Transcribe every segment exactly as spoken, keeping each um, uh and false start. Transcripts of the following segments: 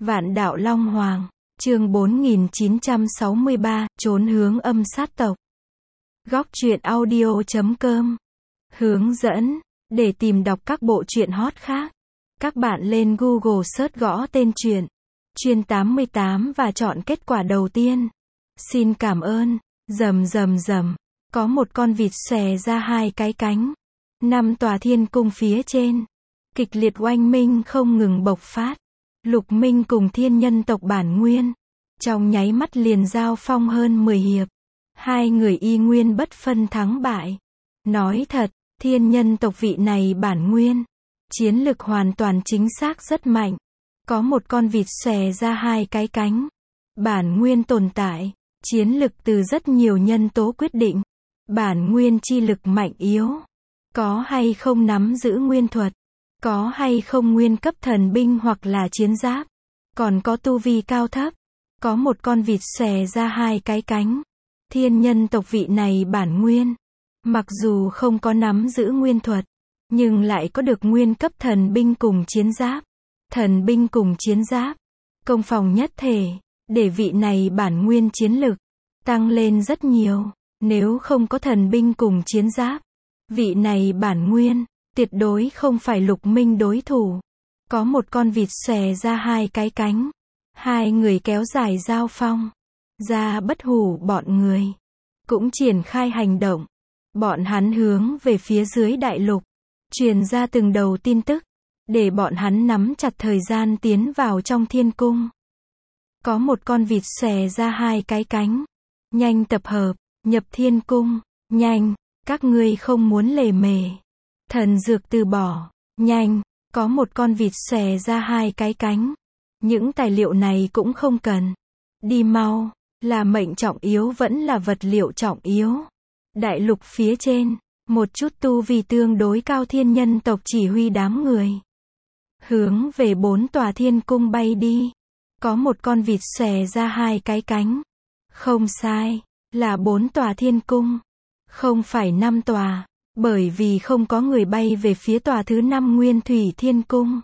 Vạn đạo Long Hoàng, chương bốn nghìn chín trăm sáu mươi ba, trốn hướng âm sát tộc. Góc truyện audio chấm com. Hướng dẫn, để tìm đọc các bộ truyện hot khác, các bạn lên Google search gõ tên truyện, Chuyên tám mươi tám và chọn kết quả đầu tiên. Xin cảm ơn. Rầm rầm rầm, có một con vịt xòe ra hai cái cánh. Năm tòa thiên cung phía trên, kịch liệt oanh minh không ngừng bộc phát. Lục Minh cùng thiên nhân tộc bản nguyên, trong nháy mắt liền giao phong hơn mười hiệp. Hai người y nguyên bất phân thắng bại. Nói thật, thiên nhân tộc vị này bản nguyên, chiến lực hoàn toàn chính xác rất mạnh. Có một con vịt xòe ra hai cái cánh. Bản nguyên tồn tại, chiến lực từ rất nhiều nhân tố quyết định. Bản nguyên chi lực mạnh yếu, có hay không nắm giữ nguyên thuật, có hay không nguyên cấp thần binh hoặc là chiến giáp, còn có tu vi cao thấp. Có một con vịt xòe ra hai cái cánh. Thiên nhân tộc vị này bản nguyên, mặc dù không có nắm giữ nguyên thuật, nhưng lại có được nguyên cấp thần binh cùng chiến giáp. Thần binh cùng chiến giáp, công phòng nhất thể, để vị này bản nguyên chiến lực tăng lên rất nhiều. Nếu không có thần binh cùng chiến giáp, vị này bản nguyên tuyệt đối không phải Lục Minh đối thủ. Có một con vịt xòe ra hai cái cánh. Hai người kéo dài giao phong. Ra bất hủ bọn người cũng triển khai hành động. Bọn hắn hướng về phía dưới đại lục, truyền ra từng đầu tin tức, để bọn hắn nắm chặt thời gian tiến vào trong thiên cung. Có một con vịt xòe ra hai cái cánh. Nhanh tập hợp, nhập thiên cung, nhanh, các ngươi không muốn lề mề. Thần dược từ bỏ, nhanh, có một con vịt xòe ra hai cái cánh. Những tài liệu này cũng không cần. Đi mau, là mệnh trọng yếu vẫn là vật liệu trọng yếu. Đại lục phía trên, một chút tu vi tương đối cao thiên nhân tộc chỉ huy đám người. Hướng về bốn tòa thiên cung bay đi. Có một con vịt xòe ra hai cái cánh. Không sai, là bốn tòa thiên cung. Không phải năm tòa, bởi vì không có người bay về phía tòa thứ năm Nguyên Thủy Thiên Cung.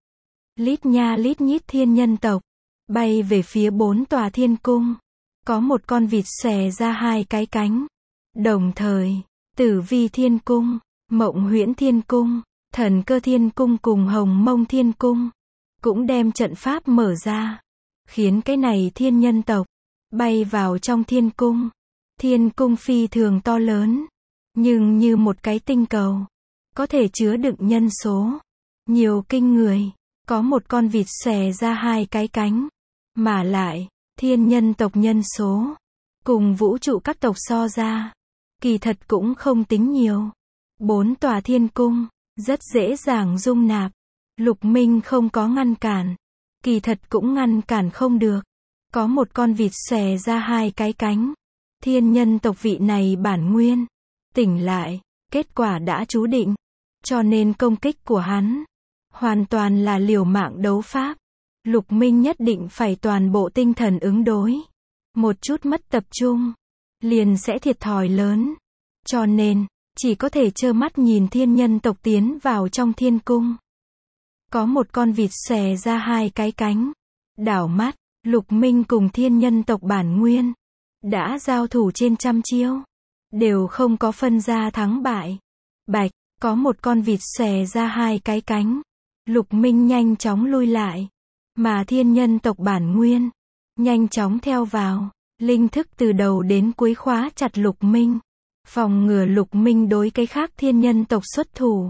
Lít nha lít nhít thiên nhân tộc, bay về phía bốn tòa thiên cung. Có một con vịt xòe ra hai cái cánh. Đồng thời, Tử Vi Thiên Cung, Mộng Huyễn Thiên Cung, Thần Cơ Thiên Cung cùng Hồng Mông Thiên Cung cũng đem trận pháp mở ra, khiến cái này thiên nhân tộc bay vào trong thiên cung. Thiên cung phi thường to lớn, nhưng như một cái tinh cầu, có thể chứa đựng nhân số nhiều kinh người. Có một con vịt xòe ra hai cái cánh, mà lại thiên nhân tộc nhân số cùng vũ trụ các tộc so ra, kỳ thật cũng không tính nhiều. Bốn tòa thiên cung rất dễ dàng dung nạp. Lục Minh không có ngăn cản, kỳ thật cũng ngăn cản không được. Có một con vịt xòe ra hai cái cánh. Thiên nhân tộc vị này bản nguyên tỉnh lại, kết quả đã chú định, cho nên công kích của hắn hoàn toàn là liều mạng đấu pháp. Lục Minh nhất định phải toàn bộ tinh thần ứng đối. Một chút mất tập trung, liền sẽ thiệt thòi lớn. Cho nên, chỉ có thể trơ mắt nhìn thiên nhân tộc tiến vào trong thiên cung. Có một con vịt xòe ra hai cái cánh. Đảo mắt, Lục Minh cùng thiên nhân tộc bản nguyên đã giao thủ trên trăm chiêu, đều không có phân ra thắng bại. Bạch, có một con vịt xòe ra hai cái cánh. Lục Minh nhanh chóng lui lại, mà thiên nhân tộc bản nguyên nhanh chóng theo vào, linh thức từ đầu đến cuối khóa chặt Lục Minh, phòng ngừa Lục Minh đối cái khác thiên nhân tộc xuất thủ.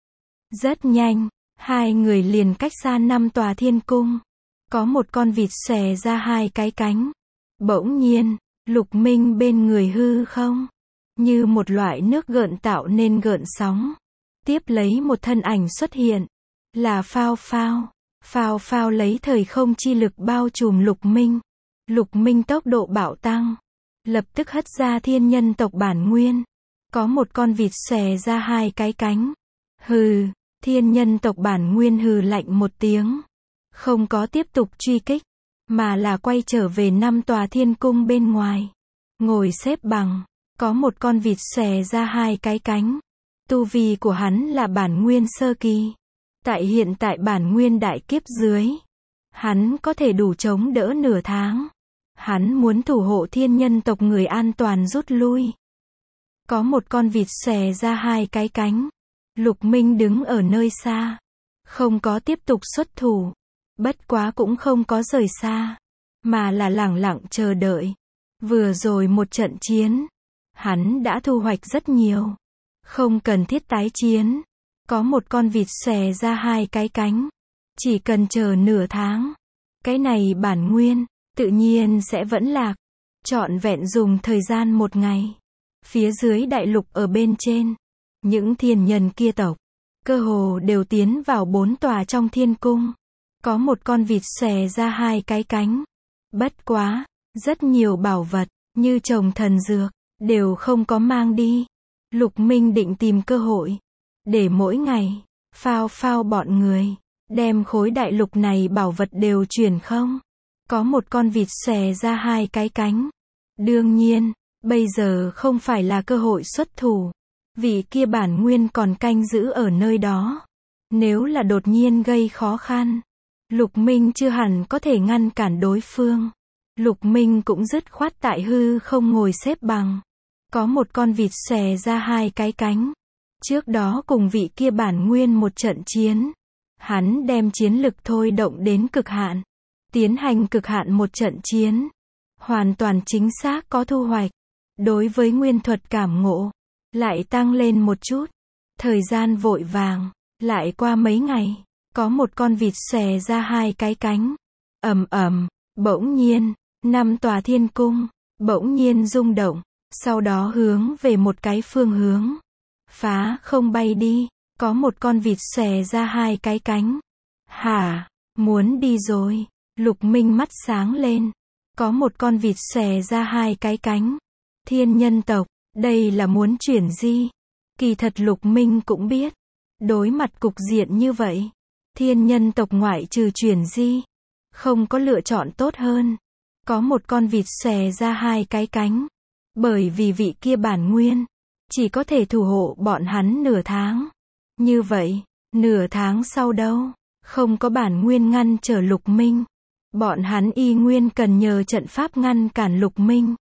Rất nhanh, hai người liền cách xa năm tòa thiên cung. Có một con vịt xòe ra hai cái cánh. Bỗng nhiên, Lục Minh bên người hư không, như một loại nước gợn tạo nên gợn sóng. Tiếp lấy một thân ảnh xuất hiện, là Phao Phao. Phao Phao lấy thời không chi lực bao trùm Lục Minh. Lục Minh tốc độ bạo tăng, lập tức hất ra thiên nhân tộc bản nguyên. Có một con vịt xòe ra hai cái cánh. Hừ, thiên nhân tộc bản nguyên hừ lạnh một tiếng, không có tiếp tục truy kích, mà là quay trở về năm tòa thiên cung bên ngoài. Ngồi xếp bằng, có một con vịt xòe ra hai cái cánh. Tu vi của hắn là bản nguyên sơ kỳ. Tại hiện tại bản nguyên đại kiếp dưới, Hắn có thể đủ chống đỡ nửa tháng. Hắn muốn thủ hộ thiên nhân tộc người an toàn rút lui. Có một con vịt xòe ra hai cái cánh. Lục Minh đứng ở nơi xa. Không có tiếp tục xuất thủ. Bất quá cũng không có rời xa. Mà là lẳng lặng chờ đợi. Vừa rồi một trận chiến. Hắn đã thu hoạch rất nhiều. Không cần thiết tái chiến. Có một con vịt xòe ra hai cái cánh. Chỉ cần chờ nửa tháng. Cái này bản nguyên, tự nhiên sẽ vẫn lạc. Trọn vẹn dùng thời gian một ngày. Phía dưới đại lục ở bên trên. Những thiên nhân kia tộc. Cơ hồ đều tiến vào bốn tòa trong thiên cung. Có một con vịt xòe ra hai cái cánh. Bất quá, rất nhiều bảo vật, như trồng thần dược, đều không có mang đi. Lục Minh định tìm cơ hội. Để mỗi ngày, phao phao bọn người. Đem khối đại lục này bảo vật đều chuyển không. Có một con vịt xòe ra hai cái cánh. Đương nhiên, bây giờ không phải là cơ hội xuất thủ. Vị kia bản nguyên còn canh giữ ở nơi đó. Nếu là đột nhiên gây khó khăn, Lục Minh chưa hẳn có thể ngăn cản đối phương. Lục Minh cũng dứt khoát tại hư không ngồi xếp bằng. Có một con vịt xòe ra hai cái cánh. Trước đó cùng vị kia bản nguyên một trận chiến. Hắn đem chiến lực thôi động đến cực hạn. Tiến hành cực hạn một trận chiến. Hoàn toàn chính xác có thu hoạch. Đối với nguyên thuật cảm ngộ. Lại tăng lên một chút. Thời gian vội vàng. Lại qua mấy ngày. Có một con vịt xòe ra hai cái cánh. Ầm ầm. Bỗng nhiên. Năm tòa thiên cung. Bỗng nhiên rung động. Sau đó hướng về một cái phương hướng. Phá không bay đi. Có một con vịt xòe ra hai cái cánh. Hả? Muốn đi rồi. Lục Minh mắt sáng lên. Có một con vịt xòe ra hai cái cánh. Thiên nhân tộc. Đây là muốn chuyển di. Kỳ thật Lục Minh cũng biết. Đối mặt cục diện như vậy. Thiên nhân tộc ngoại trừ chuyển di. Không có lựa chọn tốt hơn. Có một con vịt xòe ra hai cái cánh. Bởi vì vị kia bản nguyên. Chỉ có thể thủ hộ bọn hắn nửa tháng. Như vậy, nửa tháng sau đâu? Không có bản nguyên ngăn trở Lục Minh. Bọn hắn y nguyên cần nhờ trận pháp ngăn cản Lục Minh.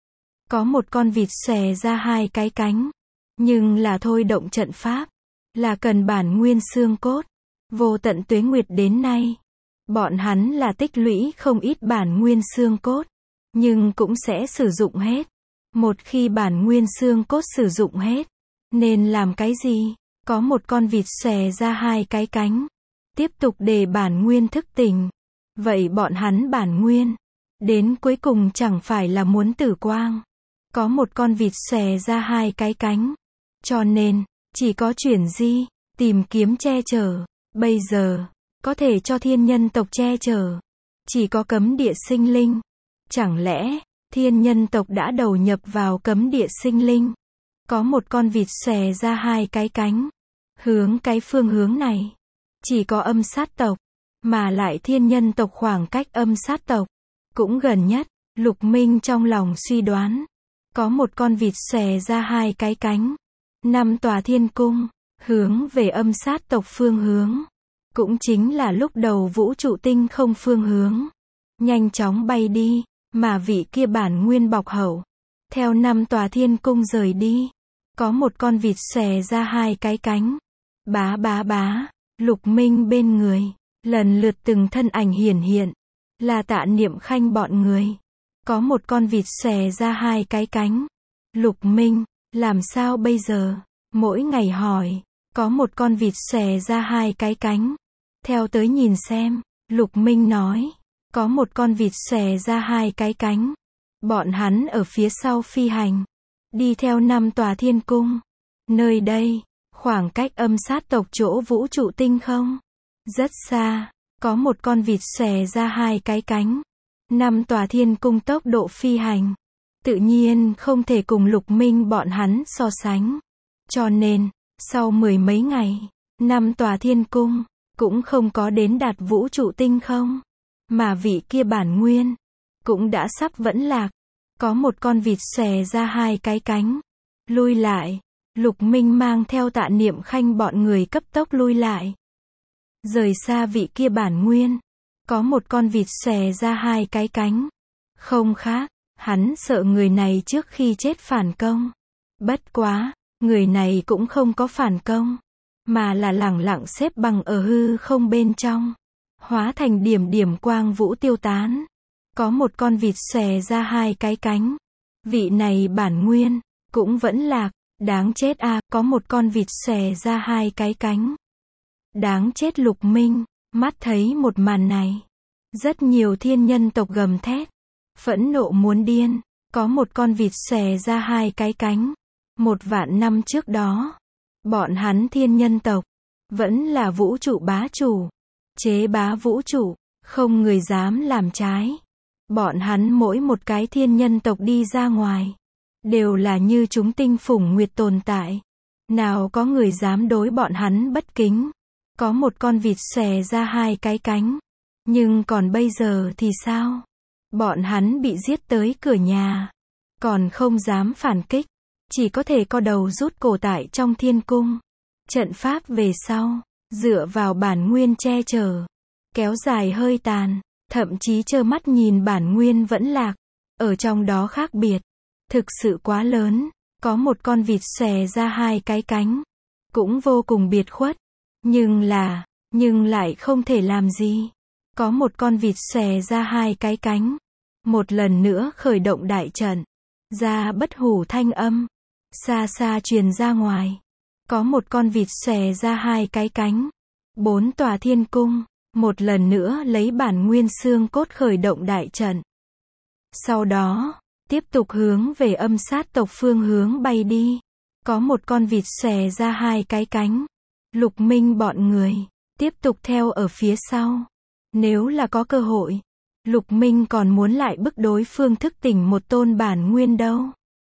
Có một con vịt xòe ra hai cái cánh. Nhưng là thôi động trận pháp. Là cần bản nguyên xương cốt. Vô tận tuế nguyệt đến nay. Bọn hắn là tích lũy không ít bản nguyên xương cốt. Nhưng cũng sẽ sử dụng hết. Một khi bản nguyên xương cốt sử dụng hết. Nên làm cái gì? Có một con vịt xòe ra hai cái cánh. Tiếp tục để bản nguyên thức tỉnh. Vậy bọn hắn bản nguyên. Đến cuối cùng chẳng phải là muốn tử quang. Có một con vịt xòe ra hai cái cánh. Cho nên, chỉ có chuyển di, tìm kiếm che chở. Bây giờ, có thể cho thiên nhân tộc che chở. Chỉ có cấm địa sinh linh. Chẳng lẽ, thiên nhân tộc đã đầu nhập vào cấm địa sinh linh? Có một con vịt xòe ra hai cái cánh. Hướng cái phương hướng này. Chỉ có âm sát tộc. Mà lại thiên nhân tộc khoảng cách âm sát tộc. Cũng gần nhất. Lục Minh trong lòng suy đoán. Có một con vịt xòe ra hai cái cánh. Năm tòa thiên cung. Hướng về âm sát tộc phương hướng. Cũng chính là lúc đầu vũ trụ tinh không phương hướng. Nhanh chóng bay đi. Mà vị kia bản nguyên bọc hậu. Theo năm tòa thiên cung rời đi. Có một con vịt xòe ra hai cái cánh. Bá bá bá. Lục Minh bên người. Lần lượt từng thân ảnh hiển hiện. Là Tạ Niệm Khanh bọn người. Có một con vịt xòe ra hai cái cánh. Lục Minh. Làm sao bây giờ? Mỗi ngày hỏi. Có một con vịt xòe ra hai cái cánh. Theo tới nhìn xem. Lục Minh nói. Có một con vịt xòe ra hai cái cánh. Bọn hắn ở phía sau phi hành. Đi theo năm tòa thiên cung. Nơi đây. Khoảng cách âm sát tộc chỗ vũ trụ tinh không. Rất xa. Có một con vịt xòe ra hai cái cánh. Năm tòa thiên cung tốc độ phi hành. Tự nhiên không thể cùng Lục Minh bọn hắn so sánh. Cho nên, sau mười mấy ngày, năm tòa thiên cung, cũng không có đến đạt vũ trụ tinh không. Mà vị kia bản nguyên, cũng đã sắp vẫn lạc. Có một con vịt xòe ra hai cái cánh. Lui lại. Lục Minh mang theo Tạ Niệm Khanh bọn người cấp tốc lui lại. Rời xa vị kia bản nguyên. Có một con vịt xòe ra hai cái cánh. Không khác, hắn sợ người này trước khi chết phản công. Bất quá, người này cũng không có phản công, mà là lẳng lặng xếp bằng ở hư không bên trong, hóa thành điểm điểm quang vũ tiêu tán. Có một con vịt xòe ra hai cái cánh. Vị này bản nguyên, cũng vẫn lạc. Đáng chết a, à, có một con vịt xòe ra hai cái cánh. Đáng chết Lục Minh, mắt thấy một màn này. Rất nhiều thiên nhân tộc gầm thét. Phẫn nộ muốn điên, có một con vịt xòe ra hai cái cánh. Một vạn năm trước đó, bọn hắn thiên nhân tộc, vẫn là vũ trụ bá chủ. Chế bá vũ trụ, không người dám làm trái. Bọn hắn mỗi một cái thiên nhân tộc đi ra ngoài, đều là như chúng tinh phủng nguyệt tồn tại. Nào có người dám đối bọn hắn bất kính. Có một con vịt xòe ra hai cái cánh. Nhưng còn bây giờ thì sao? Bọn hắn bị giết tới cửa nhà, còn không dám phản kích, chỉ có thể co đầu rút cổ tại trong thiên cung. Trận pháp về sau, dựa vào bản nguyên che chở, kéo dài hơi tàn, thậm chí trơ mắt nhìn bản nguyên vẫn lạc. Ở trong đó khác biệt, thực sự quá lớn. Có một con vịt xòe ra hai cái cánh, cũng vô cùng biệt khuất. Nhưng là, nhưng lại không thể làm gì. Có một con vịt xòe ra hai cái cánh, một lần nữa khởi động đại trận, ra bất hủ thanh âm, xa xa truyền ra ngoài. Có một con vịt xòe ra hai cái cánh, bốn tòa thiên cung, một lần nữa lấy bản nguyên xương cốt khởi động đại trận. Sau đó, tiếp tục hướng về âm sát tộc phương hướng bay đi. Có một con vịt xòe ra hai cái cánh. Lục Minh bọn người, tiếp tục theo ở phía sau. Nếu là có cơ hội, Lục Minh còn muốn lại bức đối phương thức tỉnh một tôn bản nguyên đâu.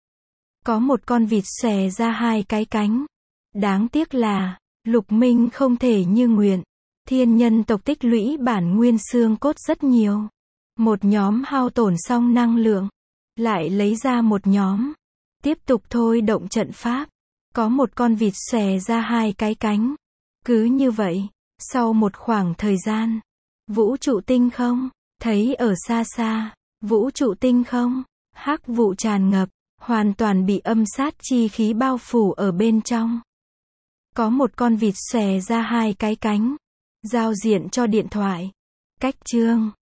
Có một con vịt xòe ra hai cái cánh. Đáng tiếc là, Lục Minh không thể như nguyện. Thiên nhân tộc tích lũy bản nguyên xương cốt rất nhiều. Một nhóm hao tổn xong năng lượng, lại lấy ra một nhóm, tiếp tục thôi động trận pháp. Có một con vịt xòe ra hai cái cánh. Cứ như vậy, sau một khoảng thời gian, vũ trụ tinh không, thấy ở xa xa, vũ trụ tinh không, hắc vụ tràn ngập, hoàn toàn bị âm sát chi khí bao phủ ở bên trong. Có một con vịt xòe ra hai cái cánh, giao diện cho điện thoại. Cách chương